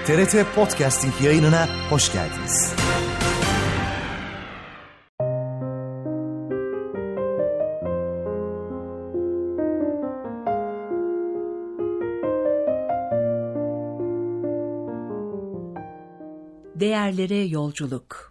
TRT Podcasting yayınına hoş geldiniz. Değerlere yolculuk.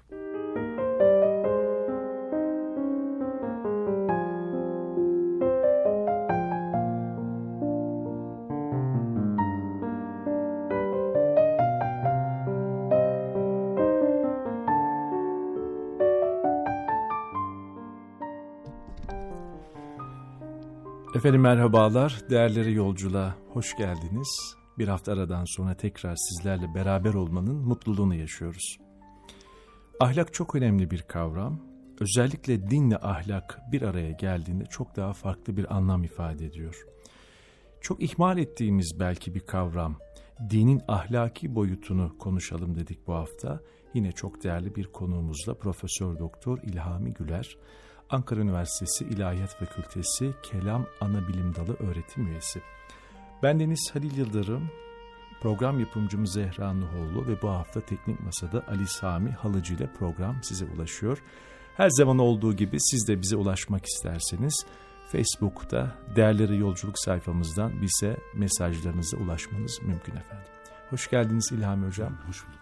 Efendim merhabalar, değerleri yolculuğa hoş geldiniz. Bir hafta aradan sonra tekrar sizlerle beraber olmanın mutluluğunu yaşıyoruz. Ahlak çok önemli bir kavram. Özellikle dinle ahlak bir araya geldiğinde çok daha farklı bir anlam ifade ediyor. Çok ihmal ettiğimiz belki bir kavram. Dinin ahlaki boyutunu konuşalım dedik bu hafta. Yine çok değerli bir konuğumuzla Profesör Doktor İlhami Güler, Ankara Üniversitesi İlahiyat Fakültesi Kelam Anabilim Dalı öğretim üyesi. Bendeniz Halil Yıldırım, program yapımcımız Zehra Nuhoğlu ve bu hafta Teknik Masa'da Ali Sami Halıcı ile program size ulaşıyor. Her zaman olduğu gibi siz de bize ulaşmak isterseniz Facebook'ta Değerleri Yolculuk sayfamızdan bize mesajlarınıza ulaşmanız mümkün efendim. Hoş geldiniz İlhami Hocam. Hoş bulduk.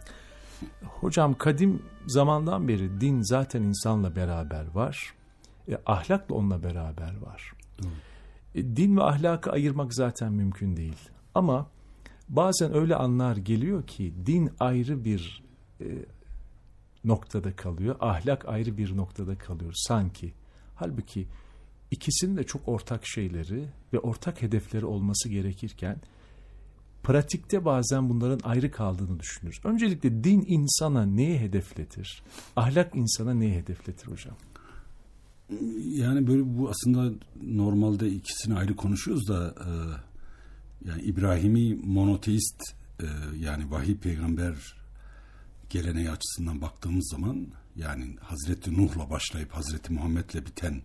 Hocam kadim zamandan beri din zaten insanla beraber var. Ahlak da onunla beraber var. Din ve ahlakı ayırmak zaten mümkün değil. Ama bazen öyle anlar geliyor ki din ayrı bir noktada kalıyor, ahlak ayrı bir noktada kalıyor sanki. Halbuki ikisinin de çok ortak şeyleri ve ortak hedefleri olması gerekirken pratikte bazen bunların ayrı kaldığını düşünürüz. Öncelikle din insana neyi hedefletir? Ahlak insana neyi hedefletir hocam? Yani böyle bu aslında normalde ikisini ayrı konuşuyoruz da yani İbrahimi monoteist yani vahiy peygamber geleneği açısından baktığımız zaman yani Hazreti Nuh'la başlayıp Hazreti Muhammed'le biten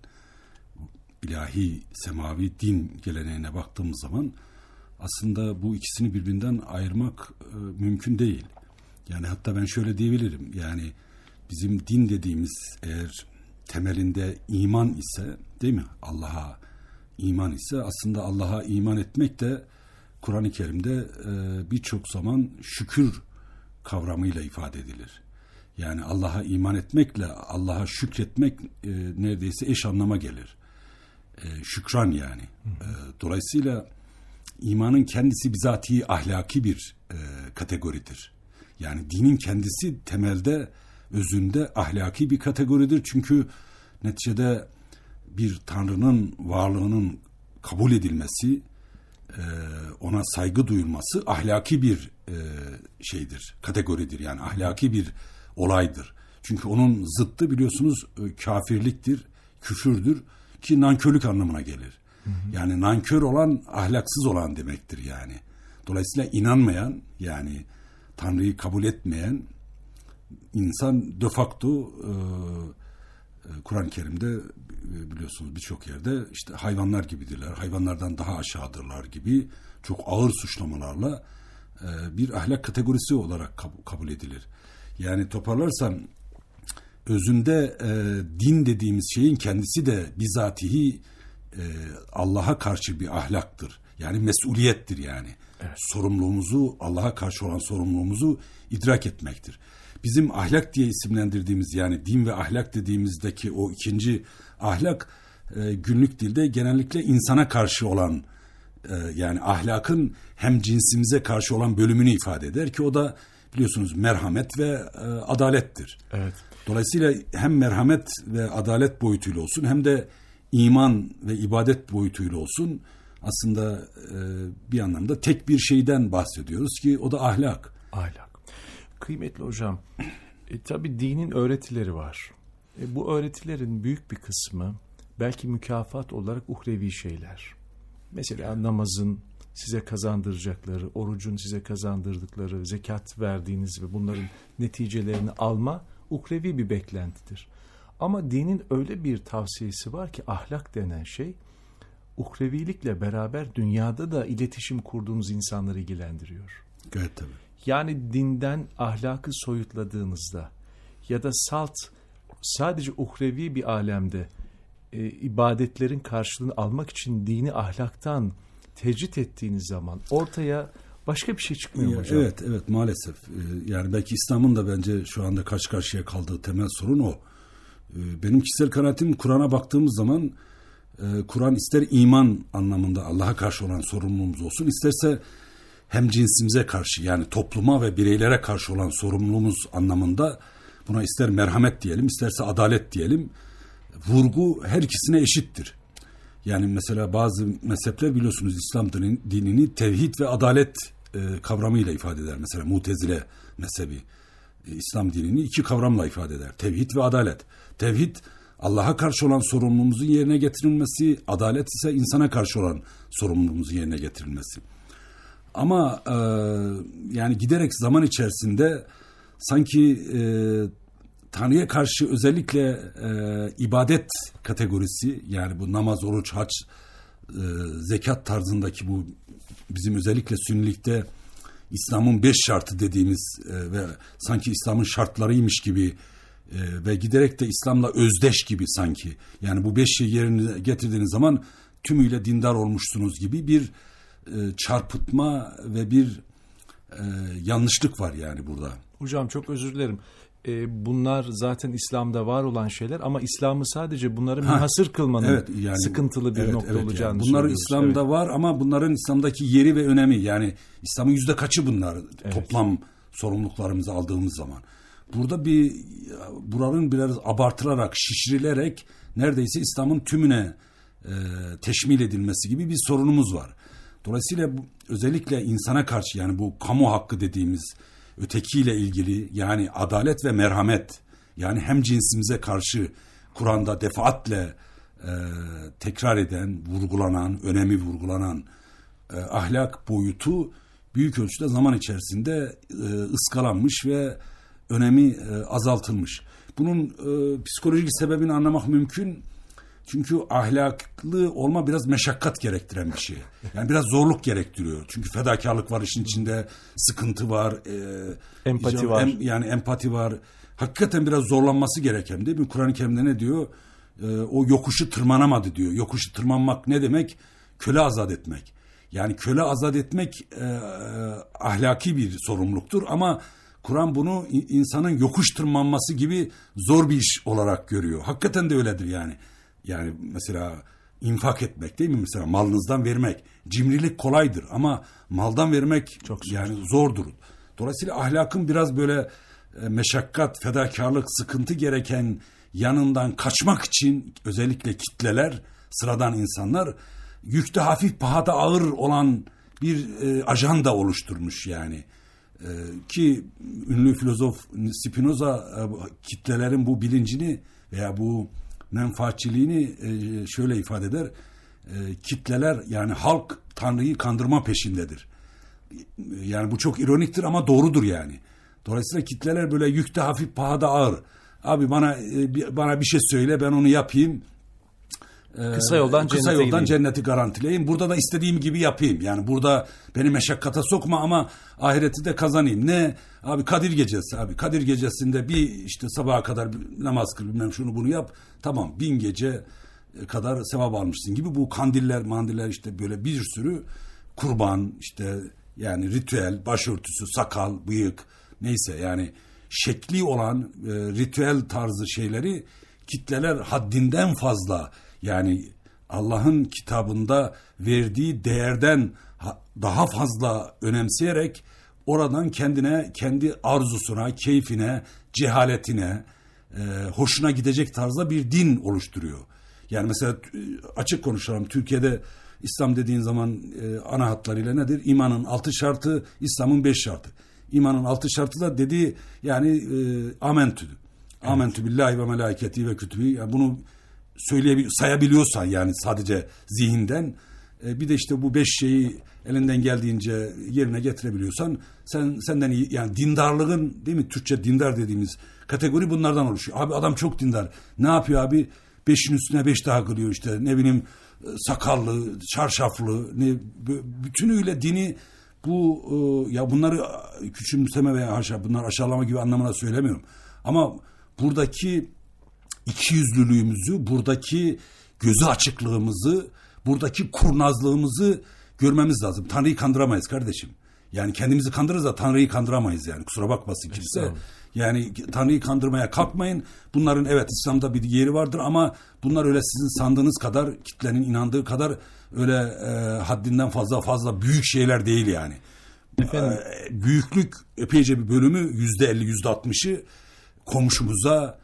ilahi semavi din geleneğine baktığımız zaman aslında bu ikisini birbirinden ayırmak mümkün değil. Yani hatta ben şöyle diyebilirim. Yani bizim din dediğimiz eğer temelinde iman ise, değil mi? Allah'a iman ise aslında Allah'a iman etmek de Kur'an-ı Kerim'de birçok zaman şükür kavramıyla ifade edilir. Yani Allah'a iman etmekle Allah'a şükretmek neredeyse eş anlama gelir. Şükran yani. Dolayısıyla İmanın kendisi bizatihi ahlaki bir kategoridir. Yani dinin kendisi temelde, özünde ahlaki bir kategoridir. Çünkü neticede bir Tanrı'nın varlığının kabul edilmesi, ona saygı duyulması ahlaki bir şeydir, kategoridir. Yani ahlaki bir olaydır. Çünkü onun zıttı biliyorsunuz kafirliktir, küfürdür ki nankörlük anlamına gelir. Yani nankör olan ahlaksız olan demektir yani. Dolayısıyla inanmayan yani Tanrı'yı kabul etmeyen insan de facto Kur'an-ı Kerim'de biliyorsunuz birçok yerde işte hayvanlar gibidirler, hayvanlardan daha aşağıdırlar gibi çok ağır suçlamalarla bir ahlak kategorisi olarak kabul edilir. Yani toparlarsam özünde din dediğimiz şeyin kendisi de bizatihi Allah'a karşı bir ahlaktır. Yani mesuliyettir yani. Evet. Sorumluluğumuzu, Allah'a karşı olan sorumluluğumuzu idrak etmektir. Bizim ahlak diye isimlendirdiğimiz yani din ve ahlak dediğimizdeki o ikinci ahlak günlük dilde genellikle insana karşı olan yani ahlakın hem cinsimize karşı olan bölümünü ifade eder ki o da biliyorsunuz merhamet ve adalettir. Evet. Dolayısıyla hem merhamet ve adalet boyutuyla olsun hem de iman ve ibadet boyutuyla olsun aslında bir anlamda tek bir şeyden bahsediyoruz ki o da ahlak. Ahlak. Kıymetli hocam, tabii dinin öğretileri var. Bu öğretilerin büyük bir kısmı belki mükafat olarak uhrevi şeyler. Mesela namazın size kazandıracakları, orucun size kazandırdıkları, zekat verdiğiniz ve bunların neticelerini alma uhrevi bir beklentidir. Ama dinin öyle bir tavsiyesi var ki ahlak denen şey uhrevilikle beraber dünyada da iletişim kurduğunuz insanları ilgilendiriyor. Evet tabii. Yani dinden ahlakı soyutladığınızda ya da sadece uhrevi bir alemde ibadetlerin karşılığını almak için dini ahlaktan tecrit ettiğiniz zaman ortaya başka bir şey çıkmıyor mu hocam? Evet maalesef. Yani belki İslam'ın da bence şu anda karşı karşıya kaldığı temel sorun o. Benim kişisel kanaatim, Kur'an'a baktığımız zaman Kur'an ister iman anlamında Allah'a karşı olan sorumluluğumuz olsun, isterse hem cinsimize karşı, yani topluma ve bireylere karşı olan sorumluluğumuz anlamında, buna ister merhamet diyelim, isterse adalet diyelim, vurgu her ikisine eşittir. Yani mesela bazı mezhepler biliyorsunuz İslam dinini tevhid ve adalet kavramıyla ifade eder. Mesela Mutezile mezhebi İslam dinini iki kavramla ifade eder. Tevhid ve adalet. Tevhid, Allah'a karşı olan sorumluluğumuzun yerine getirilmesi, adalet ise insana karşı olan sorumluluğumuzun yerine getirilmesi. Ama yani giderek zaman içerisinde sanki Tanrı'ya karşı özellikle ibadet kategorisi, yani bu namaz, oruç, hac, zekat tarzındaki bu bizim özellikle Sünnilikte İslam'ın 5 şartı dediğimiz ve sanki İslam'ın şartlarıymış gibi ve giderek de İslam'la özdeş gibi sanki. Yani bu 5 şeyi yerine getirdiğiniz zaman tümüyle dindar olmuşsunuz gibi bir çarpıtma ve bir yanlışlık var yani burada. Hocam çok özür dilerim. Bunlar zaten İslam'da var olan şeyler ama İslam'ı sadece bunların münhasır kılmanın yani, sıkıntılı bir nokta olacağını yani. Bunlar İslam'da var ama bunların İslam'daki yeri ve önemi, yani İslam'ın %kaçı bunlar toplam sorumluluklarımızı aldığımız zaman. Burada buranın biraz abartılarak, şişirilerek neredeyse İslam'ın tümüne teşmil edilmesi gibi bir sorunumuz var. Dolayısıyla özellikle insana karşı, yani bu kamu hakkı dediğimiz ötekiyle ilgili, yani adalet ve merhamet, yani hem cinsimize karşı Kur'an'da defaatle tekrar eden, vurgulanan, önemi vurgulanan ahlak boyutu büyük ölçüde zaman içerisinde ıskalanmış ve önemi azaltılmış. Bunun psikolojik sebebini anlamak mümkün. Çünkü ahlaklı olma biraz meşakkat gerektiren bir şey. Yani biraz zorluk gerektiriyor. Çünkü fedakarlık var işin içinde, sıkıntı var, empati var. Yani empati var. Hakikaten biraz zorlanması gereken, değil mi? Kur'an-ı Kerim'de ne diyor? O yokuşu tırmanamadı diyor. Yokuşu tırmanmak ne demek? Köle azat etmek. Yani köle azat etmek ahlaki bir sorumluluktur ama Kur'an bunu insanın yokuş tırmanması gibi zor bir iş olarak görüyor. Hakikaten de öyledir yani. Yani mesela infak etmek, değil mi? Mesela malınızdan vermek. Cimrilik kolaydır ama maldan vermek çok zor. Yani zordur. Dolayısıyla ahlakın biraz böyle meşakkat, fedakarlık, sıkıntı gereken yanından kaçmak için özellikle kitleler, sıradan insanlar yükte hafif, pahada ağır olan bir ajanda oluşturmuş yani. Ki ünlü filozof Spinoza kitlelerin bu bilincini veya bu menfaatçiliğini şöyle ifade eder. Kitleler, yani halk Tanrı'yı kandırma peşindedir. Yani bu çok ironiktir ama doğrudur yani. Dolayısıyla kitleler böyle yükte hafif, pahada ağır. Abi bana bir şey söyle, ben onu yapayım. Kısa yoldan cenneti garantileyim. Burada da istediğim gibi yapayım. Yani burada beni meşakkata sokma ama ahireti de kazanayım. Ne? Abi Kadir Gecesi abi. Kadir Gecesi'nde bir işte sabaha kadar namaz kıl, bilmem şunu bunu yap. Tamam, 1000 gece kadar sevap almışsın gibi bu kandiller işte böyle bir sürü kurban, işte yani ritüel, başörtüsü, sakal, bıyık, neyse yani şekli olan ritüel tarzı şeyleri kitleler haddinden fazla, yani Allah'ın kitabında verdiği değerden daha fazla önemseyerek oradan kendine, kendi arzusuna, keyfine, cehaletine, hoşuna gidecek tarzda bir din oluşturuyor. Yani mesela açık konuşalım, Türkiye'de İslam dediğin zaman ana hatlarıyla nedir? İmanın 6 şartı, İslam'ın 5 şartı. İmanın 6 şartı da dediği yani amentü. Evet. Amentü billahi ve melâiketi ve kütübü. Yani bunu sayabiliyorsan, yani sadece zihinden, bir de işte bu 5 şeyi elinden geldiğince yerine getirebiliyorsan senden iyi, yani dindarlığın, değil mi? Türkçe dindar dediğimiz kategori bunlardan oluşuyor. Abi adam çok dindar. Ne yapıyor abi? 5'in üstüne 5 daha kılıyor işte, ne bileyim sakallı, çarşaflı, bütünüyle dini Bu ya bunları küçümseme veya haşa bunlar aşağılama gibi anlamına söylemiyorum. Ama buradaki ikiyüzlülüğümüzü, buradaki gözü açıklığımızı, buradaki kurnazlığımızı görmemiz lazım. Tanrı'yı kandıramayız kardeşim. Yani kendimizi kandırırız da Tanrı'yı kandıramayız yani. Kusura bakmasın kimse. Yani Tanrı'yı kandırmaya kalkmayın. Bunların evet İslam'da bir yeri vardır ama bunlar öyle sizin sandığınız kadar, kitlenin inandığı kadar öyle haddinden fazla büyük şeyler değil yani. Büyüklük epeyce bir bölümü %50, %60'ı komşumuza,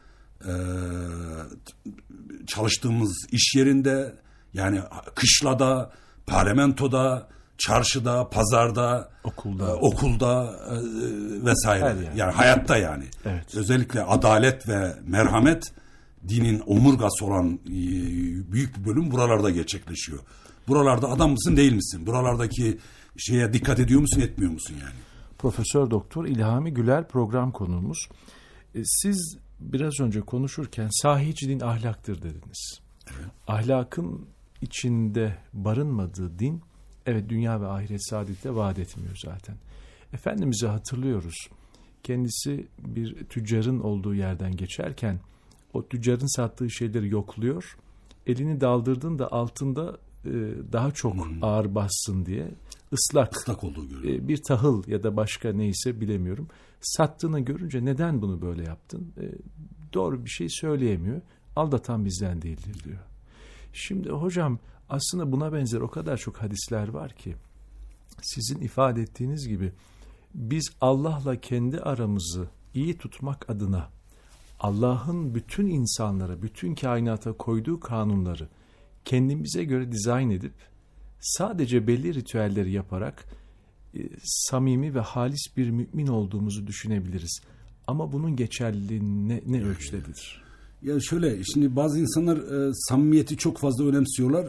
çalıştığımız iş yerinde, yani kışlada, parlamentoda, çarşıda, pazarda, okulda vesaire. Yani hayatta yani. Evet. Özellikle adalet ve merhamet dinin omurgası olan büyük bir bölüm buralarda gerçekleşiyor. Buralarda adam mısın değil misin? Buralardaki şeye dikkat ediyor musun etmiyor musun yani? Profesör Doktor İlhami Güler program konuğumuz. Siz biraz önce konuşurken sahici din ahlaktır dediniz. Evet. Ahlakın içinde barınmadığı din, evet, dünya ve ahiret saadeti vaat etmiyor zaten. Efendimiz'i hatırlıyoruz. Kendisi bir tüccarın olduğu yerden geçerken o tüccarın sattığı şeyleri yokluyor. Elini daldırdığında altında daha çok ağır bassın diye ıslak olduğu görüyor. Bir tahıl ya da başka neyse bilemiyorum. Sattığını görünce neden bunu böyle yaptın? Doğru bir şey söyleyemiyor. Aldatan bizden değildir diyor. Şimdi hocam aslında buna benzer o kadar çok hadisler var ki sizin ifade ettiğiniz gibi biz Allah'la kendi aramızı iyi tutmak adına Allah'ın bütün insanlara, bütün kainata koyduğu kanunları kendimize göre dizayn edip sadece belli ritüelleri yaparak samimi ve halis bir mümin olduğumuzu düşünebiliriz. Ama bunun geçerliliği ne ölçüdedir? Ya şöyle, şimdi bazı insanlar samimiyeti çok fazla önemsiyorlar.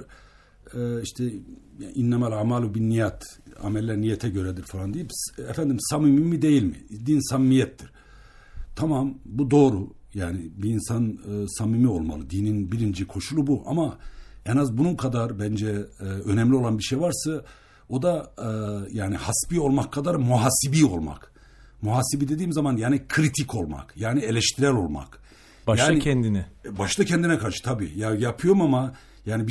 İşte innemel amalu bin niyat, ameller niyete göredir falan deyip efendim samimi mi değil mi? Din samimiyettir. Tamam, bu doğru. Yani bir insan samimi olmalı. Dinin birinci koşulu bu. Ama en az bunun kadar bence önemli olan bir şey varsa o da yani hasbi olmak kadar muhasibi olmak. Muhasibi dediğim zaman yani kritik olmak. Yani eleştirel olmak. Başta yani, kendine. Başta kendine karşı tabii. Ya yapıyorum ama yani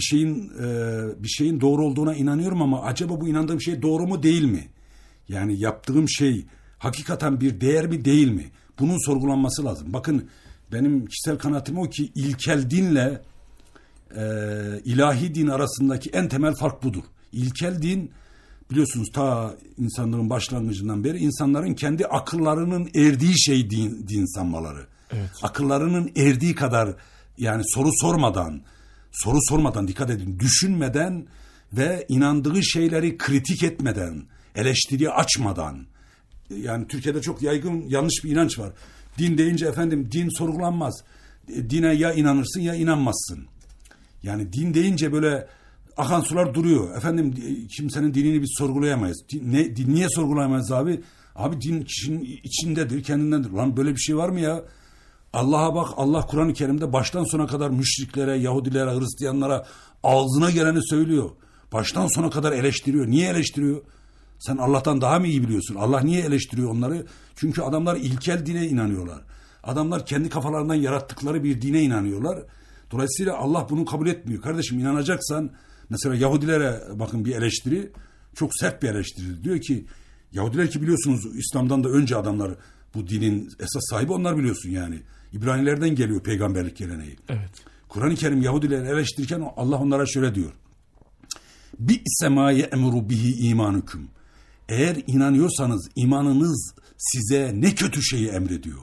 bir şeyin doğru olduğuna inanıyorum ama acaba bu inandığım şey doğru mu değil mi? Yani yaptığım şey hakikaten bir değer mi değil mi? Bunun sorgulanması lazım. Bakın benim kişisel kanaatim o ki ilkel dinle ilahi din arasındaki en temel fark budur. İlkel din biliyorsunuz ta insanlığın başlangıcından beri insanların kendi akıllarının erdiği şey din sanmaları. Evet. Akıllarının erdiği kadar yani soru sormadan dikkat edin, düşünmeden ve inandığı şeyleri kritik etmeden, eleştiriye açmadan, yani Türkiye'de çok yaygın yanlış bir inanç var. Din deyince efendim din sorgulanmaz. Dine ya inanırsın ya inanmazsın. Yani din deyince böyle akan sular duruyor. Efendim kimsenin dinini biz sorgulayamayız. Niye sorgulayamayız abi? Abi din kişinin içindedir, kendindendir. Lan böyle bir şey var mı ya? Allah'a bak, Allah Kur'an-ı Kerim'de baştan sona kadar müşriklere, Yahudilere, Hristiyanlara ağzına geleni söylüyor. Baştan sona kadar eleştiriyor. Niye eleştiriyor? Sen Allah'tan daha mı iyi biliyorsun? Allah niye eleştiriyor onları? Çünkü adamlar ilkel dine inanıyorlar. Adamlar kendi kafalarından yarattıkları bir dine inanıyorlar. Dolayısıyla Allah bunu kabul etmiyor. Kardeşim inanacaksan mesela Yahudilere bakın bir eleştiri, çok sert bir eleştiri. Diyor ki Yahudiler ki biliyorsunuz İslam'dan da önce adamlar bu dinin esas sahibi onlar biliyorsun yani. İbranilerden geliyor peygamberlik geleneği. Evet. Kur'an-ı Kerim Yahudileri eleştirirken Allah onlara şöyle diyor. Bi'se ma ye'muru bihi imanukum. Eğer inanıyorsanız imanınız size ne kötü şeyi emrediyor.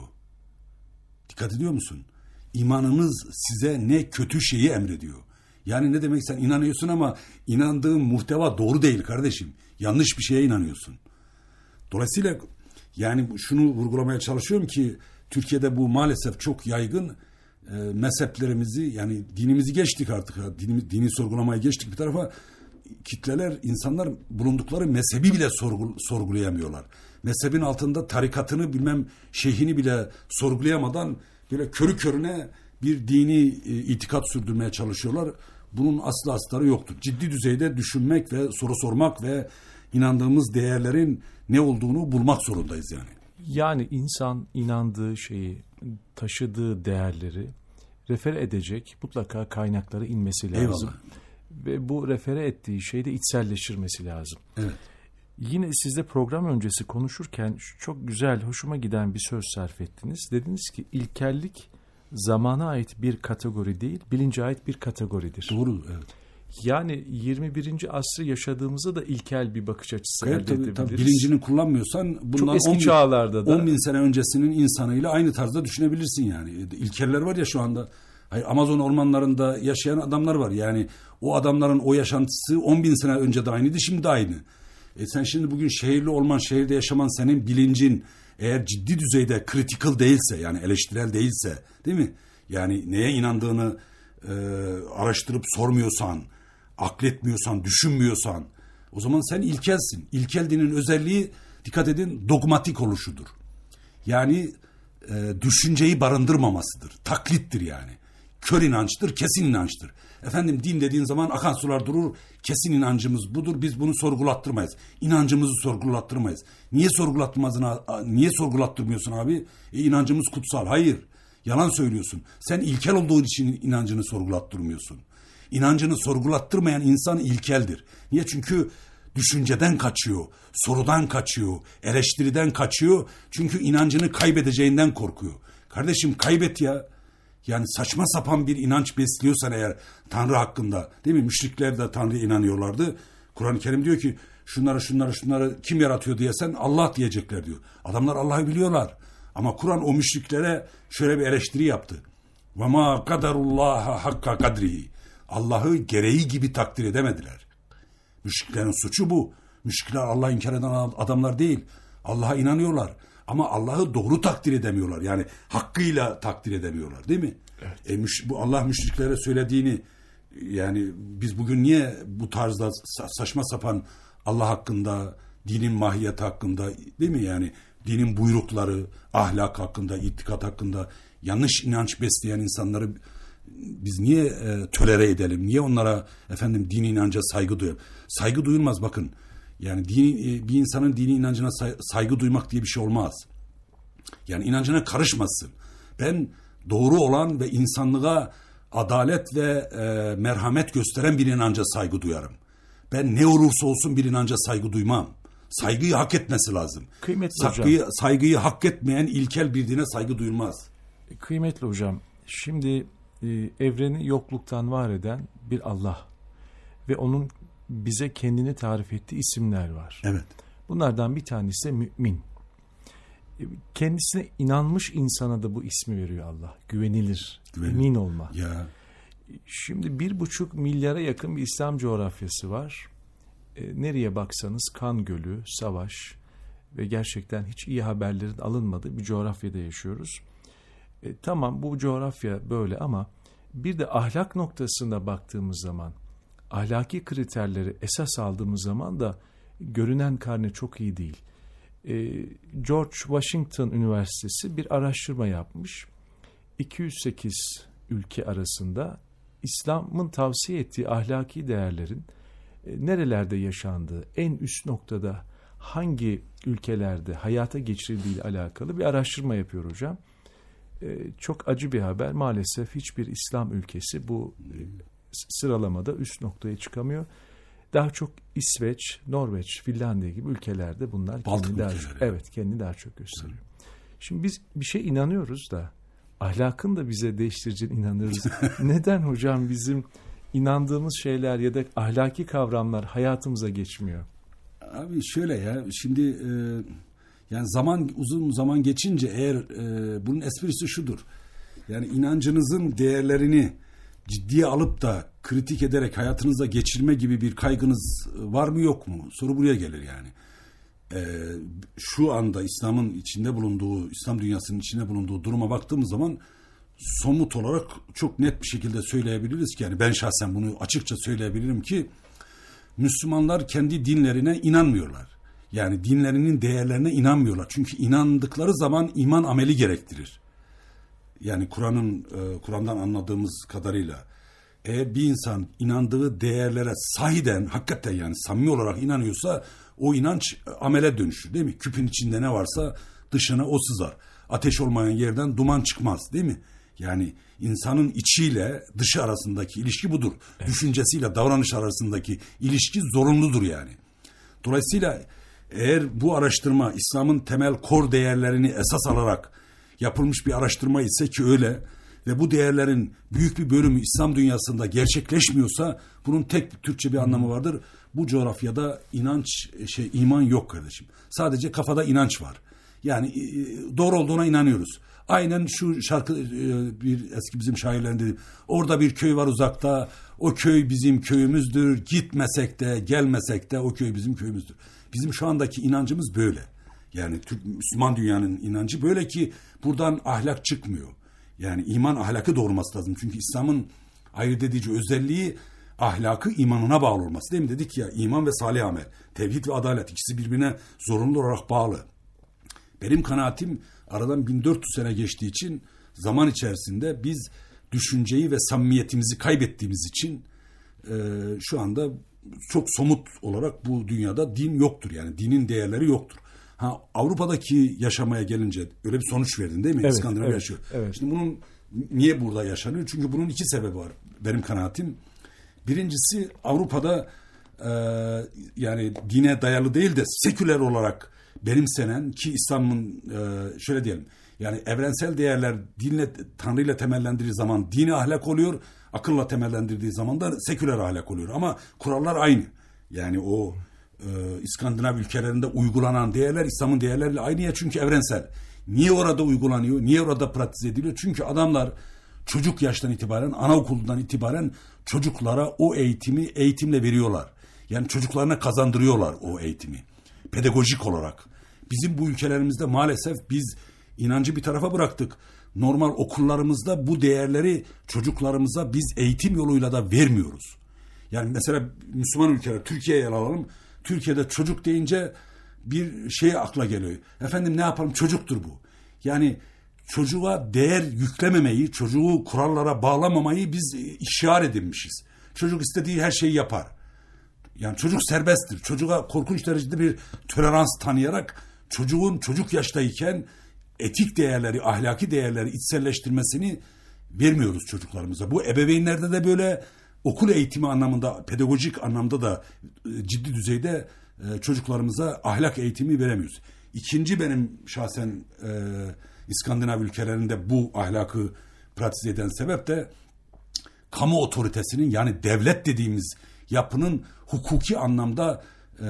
Dikkat ediyor musun? İmanınız size ne kötü şeyi emrediyor. Yani ne demek, sen inanıyorsun ama inandığın muhteva doğru değil kardeşim. Yanlış bir şeye inanıyorsun. Dolayısıyla yani şunu vurgulamaya çalışıyorum ki Türkiye'de bu maalesef çok yaygın, mezheplerimizi yani dinimizi geçtik artık. Dini sorgulamaya geçtik bir tarafa. Kitleler, insanlar bulundukları mezhebi bile sorgulayamıyorlar. Mezhebin altında tarikatını bilmem şeyhini bile sorgulayamadan böyle körü körüne bir dini itikat sürdürmeye çalışıyorlar. Bunun aslı astarı yoktur. Ciddi düzeyde düşünmek ve soru sormak ve inandığımız değerlerin ne olduğunu bulmak zorundayız yani. Yani insan inandığı şeyi, taşıdığı değerleri refere edecek mutlaka kaynaklara inmesi lazım. Eyvallah. Ve bu refere ettiği şeyde içselleştirmesi lazım. Evet. Yine siz de program öncesi konuşurken çok güzel, hoşuma giden bir söz sarf ettiniz. Dediniz ki ilkellik zamana ait bir kategori değil, bilince ait bir kategoridir. Doğru, evet. Yani 21. asrı yaşadığımızda da ilkel bir bakış açısı Evet, elde edebiliriz. tabii, bilincini kullanmıyorsan bundan çok eski çağlarda da 10 bin sene öncesinin insanıyla aynı tarzda düşünebilirsin yani. İlkeller var ya şu anda. Hayır, Amazon ormanlarında yaşayan adamlar var. Yani o adamların o yaşantısı 10 bin sene önce de aynıydı, şimdi de aynı. Sen şimdi bugün şehirli olman, şehirde yaşaman, senin bilincin eğer ciddi düzeyde critical değilse, yani eleştirel değilse, değil mi? Yani neye inandığını araştırıp sormuyorsan, akletmiyorsan, düşünmüyorsan, o zaman sen ilkelsin. İlkel dinin özelliği, dikkat edin, dogmatik oluşudur. Yani düşünceyi barındırmamasıdır. Taklittir yani. Kör inançtır, kesin inançtır. Efendim din dediğin zaman akan sular durur, kesin inancımız budur, biz bunu sorgulattırmayız. İnancımızı sorgulattırmayız. Niye sorgulattırmıyorsun abi? İnancımız kutsal. Hayır, yalan söylüyorsun. Sen ilkel olduğun için inancını sorgulattırmıyorsun. İnancını sorgulattırmayan insan ilkeldir. Niye? Çünkü düşünceden kaçıyor, sorudan kaçıyor, eleştiriden kaçıyor. Çünkü inancını kaybedeceğinden korkuyor. Kardeşim kaybet ya. Yani saçma sapan bir inanç besliyorsan eğer Tanrı hakkında, değil mi? Müşrikler de Tanrı'ya inanıyorlardı. Kur'an-ı Kerim diyor ki şunları kim yaratıyor diyesen Allah diyecekler diyor. Adamlar Allah'ı biliyorlar. Ama Kur'an o müşriklere şöyle bir eleştiri yaptı. وَمَا قَدَرُ اللّٰهَ حَقَّ قَدْرِهِ Allah'ı gereği gibi takdir edemediler. Müşriklerin suçu bu. Müşrikler Allah'ı inkar eden adamlar değil. Allah'a inanıyorlar. Ama Allah'ı doğru takdir edemiyorlar. Yani hakkıyla takdir edemiyorlar, değil mi? Evet. Bu Allah müşriklere söylediğini, yani biz bugün niye bu tarzda saçma sapan Allah hakkında, dinin mahiyeti hakkında, değil mi? Yani dinin buyrukları, ahlak hakkında, itikat hakkında yanlış inanç besleyen insanları biz niye tolere edelim? Niye onlara dini inanca saygı duyalım? Saygı duyulmaz bakın. Yani bir insanın dini inancına saygı duymak diye bir şey olmaz. Yani inancına karışmasın. Ben doğru olan ve insanlığa adalet ve merhamet gösteren bir inanca saygı duyarım. Ben ne olursa olsun bir inanca saygı duymam. Saygıyı hak etmesi lazım. Saygıyı hak etmeyen ilkel bir dine saygı duyulmaz. Kıymetli hocam, şimdi evreni yokluktan var eden bir Allah ve onun bize kendini tarif ettiği isimler var. Evet. Bunlardan bir tanesi de mümin. Kendisine inanmış insana da bu ismi veriyor Allah. Güvenilir, emin olma. Ya. Şimdi 1,5 milyara yakın bir İslam coğrafyası var. Nereye baksanız kan gölü, savaş ve gerçekten hiç iyi haberlerin alınmadığı bir coğrafyada yaşıyoruz. Tamam, bu coğrafya böyle ama bir de ahlak noktasında baktığımız zaman, ahlaki kriterleri esas aldığımız zaman da görünen karne çok iyi değil. George Washington Üniversitesi bir araştırma yapmış. 208 ülke arasında İslam'ın tavsiye ettiği ahlaki değerlerin nerelerde yaşandığı, en üst noktada hangi ülkelerde hayata geçirildiği ile alakalı bir araştırma yapıyor hocam. Çok acı bir haber. Maalesef hiçbir İslam ülkesi bu sıralamada üst noktaya çıkamıyor. Daha çok İsveç, Norveç, Finlandiya gibi ülkelerde bunlar kendini daha çok gösteriyor. Şimdi biz bir şey inanıyoruz da ahlakın da bize değiştireceğine inanıyoruz. Neden hocam bizim inandığımız şeyler ya da ahlaki kavramlar hayatımıza geçmiyor? Abi şöyle ya, şimdi yani uzun zaman geçince eğer bunun esprisi şudur. Yani inancınızın değerlerini ciddiye alıp da kritik ederek hayatınıza geçirme gibi bir kaygınız var mı yok mu? Soru buraya gelir yani. Şu anda İslam'ın içinde bulunduğu, İslam dünyasının içinde bulunduğu duruma baktığımız zaman somut olarak çok net bir şekilde söyleyebiliriz ki, yani ben şahsen bunu açıkça söyleyebilirim ki Müslümanlar kendi dinlerine inanmıyorlar. Yani dinlerinin değerlerine inanmıyorlar. Çünkü inandıkları zaman iman ameli gerektirir. Yani Kur'an'dan anladığımız kadarıyla eğer bir insan inandığı değerlere sahiden, hakikaten yani samimi olarak inanıyorsa o inanç amele dönüşür değil mi? Küpün içinde ne varsa dışına o sızar. Ateş olmayan yerden duman çıkmaz değil mi? Yani insanın içiyle dışı arasındaki ilişki budur. Evet. Düşüncesiyle davranış arasındaki ilişki zorunludur yani. Dolayısıyla eğer bu araştırma İslam'ın temel kor değerlerini esas alarak yapılmış bir araştırma ise ki öyle ve bu değerlerin büyük bir bölümü İslam dünyasında gerçekleşmiyorsa bunun tek Türkçe bir anlamı vardır. Bu coğrafyada iman yok kardeşim. Sadece kafada inanç var. Yani doğru olduğuna inanıyoruz. Aynen şu şarkı bir eski bizim şairlerin dedi. Orada bir köy var uzakta. O köy bizim köyümüzdür. Gitmesek de gelmesek de o köy bizim köyümüzdür. Bizim şu andaki inancımız böyle. Yani Müslüman dünyanın inancı böyle ki buradan ahlak çıkmıyor. Yani iman ahlakı doğurması lazım. Çünkü İslam'ın ayırt edici özelliği ahlakı imanına bağlı olması. Değil mi? Dedik ya iman ve salih amel. Tevhid ve adalet ikisi birbirine zorunlu olarak bağlı. Benim kanaatim aradan 1400 sene geçtiği için zaman içerisinde biz düşünceyi ve samimiyetimizi kaybettiğimiz için şu anda çok somut olarak bu dünyada din yoktur. Yani dinin değerleri yoktur. Avrupa'daki yaşamaya gelince öyle bir sonuç verdin değil mi? Evet, İskandinav yaşıyor. Evet. Şimdi bunun niye burada yaşanıyor? Çünkü bunun iki sebebi var benim kanaatim. Birincisi Avrupa'da yani dine dayalı değil de seküler olarak benimsenen ki İslam'ın şöyle diyelim yani evrensel değerler dinle, Tanrı'yla temellendirdiği zaman dini ahlak oluyor, akılla temellendirdiği zaman da seküler ahlak oluyor. Ama kurallar aynı. Yani o İskandinav ülkelerinde uygulanan değerler İslam'ın değerleriyle aynı ya çünkü evrensel. Niye orada uygulanıyor? Niye orada pratize ediliyor? Çünkü adamlar çocuk yaştan itibaren, anaokulundan itibaren çocuklara o eğitimle veriyorlar. Yani çocuklarına kazandırıyorlar o eğitimi. Pedagojik olarak. Bizim bu ülkelerimizde maalesef biz inancı bir tarafa bıraktık. Normal okullarımızda bu değerleri çocuklarımıza biz eğitim yoluyla da vermiyoruz. Yani mesela Müslüman ülkeler, Türkiye'ye alalım. Türkiye'de çocuk deyince bir şey akla geliyor. Efendim ne yapalım çocuktur bu. Yani çocuğa değer yüklememeyi, çocuğu kurallara bağlamamayı biz işaret edinmişiz. Çocuk istediği her şeyi yapar. Yani çocuk serbesttir. Çocuğa korkunç derecede bir tolerans tanıyarak çocuğun çocuk yaştayken etik değerleri, ahlaki değerleri içselleştirmesini vermiyoruz çocuklarımıza. Bu ebeveynlerde de böyle okul eğitimi anlamında, pedagojik anlamda da ciddi düzeyde çocuklarımıza ahlak eğitimi veremiyoruz. İkinci benim şahsen İskandinav ülkelerinde bu ahlakı pratize eden sebep de kamu otoritesinin yani devlet dediğimiz yapının hukuki anlamda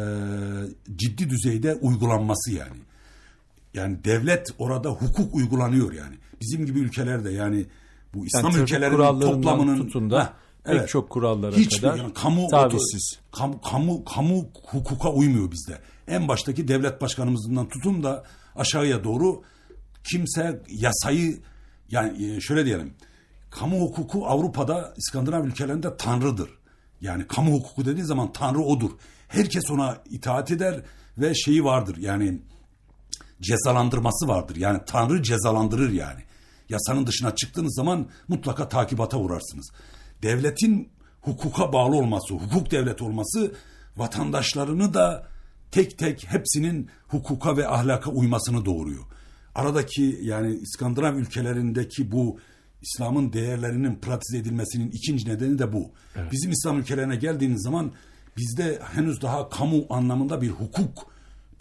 ciddi düzeyde uygulanması yani. Yani devlet orada hukuk uygulanıyor yani. Bizim gibi ülkelerde yani bu İslam yani ülkelerinin toplamının tutun da evet, pek çok kurallara kadar yani tavizsiz. Kamu hukuka uymuyor bizde. En baştaki devlet başkanımızdan tutun da aşağıya doğru kimse yasayı yani şöyle diyelim. Kamu hukuku Avrupa'da, İskandinav ülkelerinde tanrıdır. Yani kamu hukuku dediği zaman tanrı odur. Herkes ona itaat eder ve şeyi vardır. Yani cezalandırması vardır. Yani tanrı cezalandırır yani. Yasanın dışına çıktığınız zaman mutlaka takibata uğrarsınız. Devletin hukuka bağlı olması, hukuk devleti olması vatandaşlarını da tek tek hepsinin hukuka ve ahlaka uymasını doğuruyor. Aradaki yani İskandinav ülkelerindeki bu İslam'ın değerlerinin pratize edilmesinin ikinci nedeni de bu. Evet. Bizim İslam ülkelerine geldiğiniz zaman bizde henüz daha kamu anlamında bir hukuk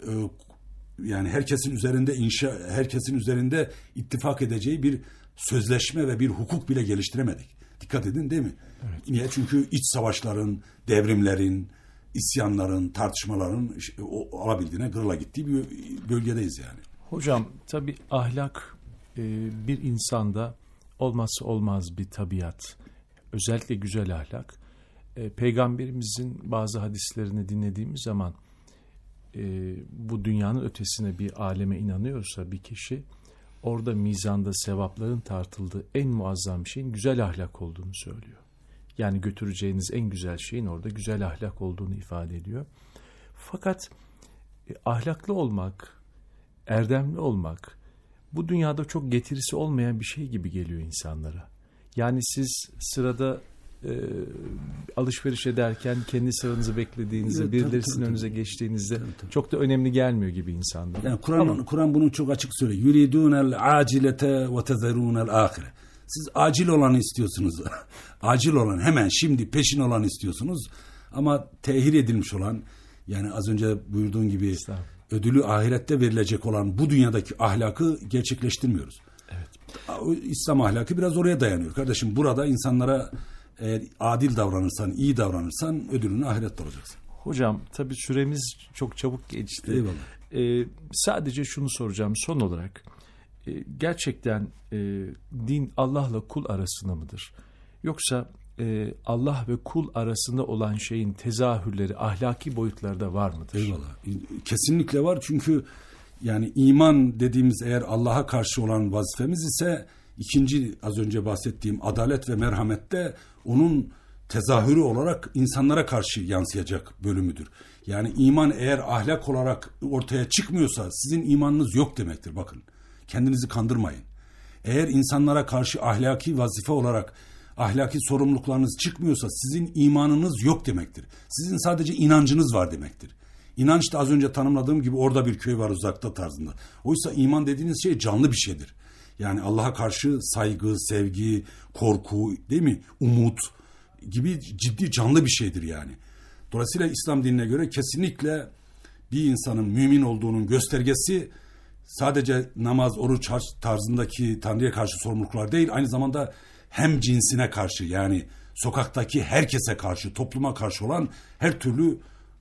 yani herkesin üzerinde ittifak edeceği bir sözleşme ve bir hukuk bile geliştiremedik. Dikkat edin değil mi? Evet. Niye? Çünkü iç savaşların, devrimlerin, isyanların, tartışmaların alabildiğine kırıla gittiği bir bölgedeyiz yani. Hocam tabii ahlak bir insanda olmazsa olmaz bir tabiat. Özellikle güzel ahlak. Peygamberimizin bazı hadislerini dinlediğimiz zaman bu dünyanın ötesine bir aleme inanıyorsa bir kişi orada mizanda sevapların tartıldığı en muazzam şeyin güzel ahlak olduğunu söylüyor. Yani götüreceğiniz en güzel şeyin orada güzel ahlak olduğunu ifade ediyor. Fakat ahlaklı olmak, erdemli olmak bu dünyada çok getirisi olmayan bir şey gibi geliyor insanlara. Yani siz sırada alışveriş ederken kendi sıranızı beklediğinizde, Evet, birilerisinin tabii. önünüze geçtiğinizde Tabii. çok da önemli gelmiyor gibi insanlar. Yani Kur'an bunu çok açık söylüyor. Yuridunel acilete ve tezerunel ahire. Siz acil olanı istiyorsunuz. Acil olan, hemen şimdi peşin olanı istiyorsunuz. Ama tehir edilmiş olan, yani az önce buyurduğun gibi ödülü ahirette verilecek olan bu dünyadaki ahlakı gerçekleştirmiyoruz. Evet. İslam ahlakı biraz oraya dayanıyor. Kardeşim, burada insanlara eğer adil davranırsan, iyi davranırsan ödülünü ahirette alacaksın. Hocam tabii süremiz çok çabuk geçti. Eyvallah. Sadece şunu soracağım son olarak. Gerçekten din Allah'la kul arasında mıdır? Yoksa Allah ve kul arasında olan şeyin tezahürleri, ahlaki boyutları da var mıdır? Eyvallah. Kesinlikle var, çünkü yani iman dediğimiz eğer Allah'a karşı olan vazifemiz ise, ikinci az önce bahsettiğim adalet ve merhamette onun tezahürü olarak insanlara karşı yansıyacak bölümüdür. Yani iman eğer ahlak olarak ortaya çıkmıyorsa sizin imanınız yok demektir. Bakın, kendinizi kandırmayın. Eğer insanlara karşı ahlaki vazife olarak ahlaki sorumluluklarınız çıkmıyorsa sizin imanınız yok demektir. Sizin sadece inancınız var demektir. İnanç da az önce tanımladığım gibi orada bir köy var uzakta tarzında. Oysa iman dediğiniz şey canlı bir şeydir. Yani Allah'a karşı saygı, sevgi, korku, değil mi? Umut gibi ciddi canlı bir şeydir yani. Dolayısıyla İslam dinine göre kesinlikle bir insanın mümin olduğunun göstergesi sadece namaz, oruç, hac tarzındaki Tanrı'ya karşı sorumluluklar değil, aynı zamanda hem cinsine karşı, yani sokaktaki herkese karşı, topluma karşı olan her türlü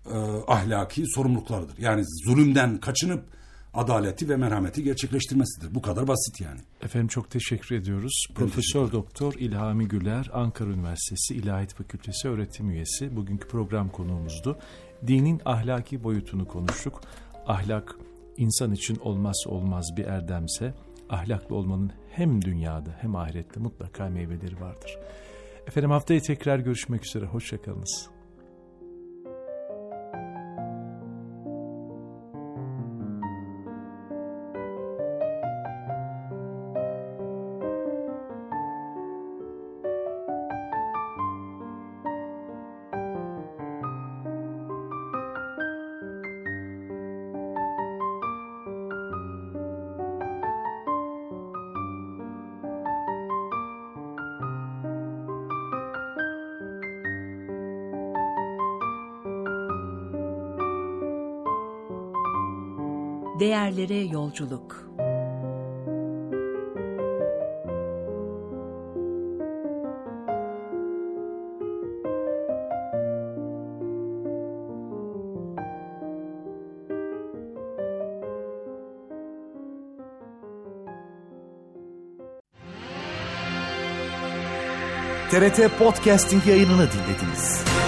ahlaki sorumluluklardır. Yani zulümden kaçınıp adaleti ve merhameti gerçekleştirmesidir. Bu kadar basit yani. Efendim çok teşekkür ediyoruz. Profesör Doktor İlhami Güler, Ankara Üniversitesi İlahiyat Fakültesi öğretim üyesi. Bugünkü program konuğumuzdu. Dinin ahlaki boyutunu konuştuk. Ahlak insan için olmazsa olmaz bir erdemse, ahlaklı olmanın hem dünyada hem ahirette mutlaka meyveleri vardır. Efendim haftaya tekrar görüşmek üzere. Hoşça kalınız. Değerlere yolculuk. TRT Podcasting yayınını dinlediniz.